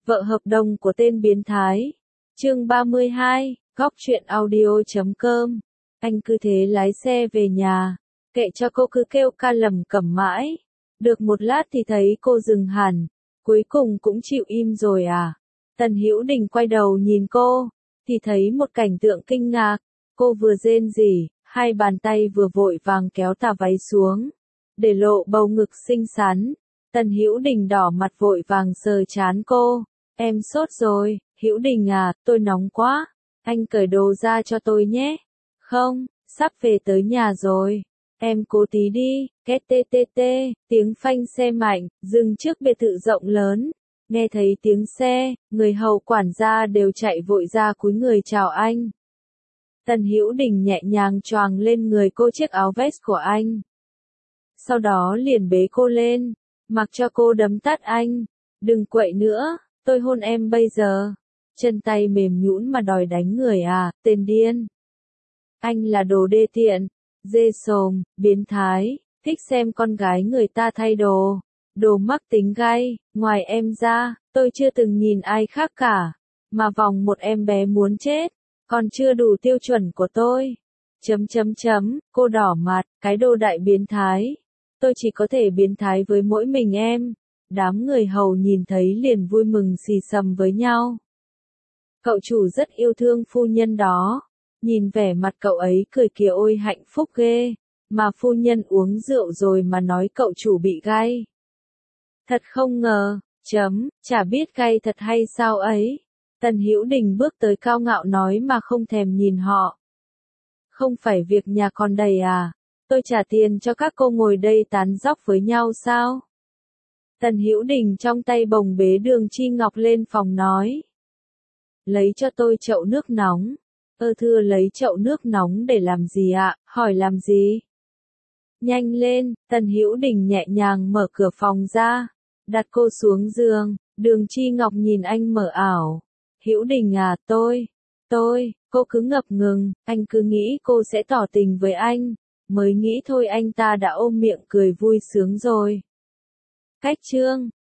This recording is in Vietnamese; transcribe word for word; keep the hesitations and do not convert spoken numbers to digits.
Vợ hợp đồng của tên biến thái. Chương ba mươi hai, góc truyện audio chấm com. Anh cứ thế lái xe về nhà, kệ cho cô cứ kêu ca lẩm cẩm mãi. Được một lát thì thấy cô dừng hẳn, cuối cùng cũng chịu im rồi à. Tần Hữu Đình quay đầu nhìn cô, thì thấy một cảnh tượng kinh ngạc. Cô vừa rên rỉ, hai bàn tay vừa vội vàng kéo tà váy xuống, để lộ bầu ngực xinh xắn. Tần Hữu Đình đỏ mặt vội vàng sờ trán cô. Em sốt rồi, Hữu Đình à, tôi nóng quá. Anh cởi đồ ra cho tôi nhé. Không, sắp về tới nhà rồi. Em cố tí đi, két tê tê tê, tiếng phanh xe mạnh, dừng trước biệt thự rộng lớn. Nghe thấy tiếng xe, người hầu quản gia đều chạy vội ra cúi người chào anh. Tần Hữu Đình nhẹ nhàng choàng lên người cô chiếc áo vest của anh. Sau đó liền bế cô lên, mặc cho cô đấm tát anh. Đừng quậy nữa, tôi hôn em bây giờ. Chân tay mềm nhũn mà đòi đánh người à, tên điên. Anh là đồ đê tiện, dê sồm, biến thái, thích xem con gái người ta thay đồ. Đồ mắc tính gay, ngoài em ra, tôi chưa từng nhìn ai khác cả. Mà vòng một em bé muốn chết, còn chưa đủ tiêu chuẩn của tôi. Chấm chấm chấm, cô đỏ mặt, cái đồ đại biến thái. Tôi chỉ có thể biến thái với mỗi mình em. Đám người hầu nhìn thấy liền vui mừng xì xầm với nhau. Cậu chủ rất yêu thương phu nhân đó. Nhìn vẻ mặt cậu ấy cười kìa, ôi hạnh phúc ghê. Mà phu nhân uống rượu rồi mà nói cậu chủ bị gay. Thật không ngờ, chấm, chả biết gay thật hay sao ấy. Tần Hữu Đình bước tới cao ngạo nói mà không thèm nhìn họ. Không phải việc nhà con đầy à? Tôi trả tiền cho các cô ngồi đây tán dóc với nhau sao? Tần Hữu Đình trong tay bồng bế Đường Chi Ngọc lên phòng nói. Lấy cho tôi chậu nước nóng. Ơ thưa lấy chậu nước nóng để làm gì ạ? Hỏi làm gì? Nhanh lên, Tần Hữu Đình nhẹ nhàng mở cửa phòng ra, đặt cô xuống giường. Đường Chi Ngọc nhìn anh mở ảo. Hữu Đình à, tôi, tôi, cô cứ ngập ngừng, anh cứ nghĩ cô sẽ tỏ tình với anh, mới nghĩ thôi anh ta đã ôm miệng cười vui sướng rồi. Cách chương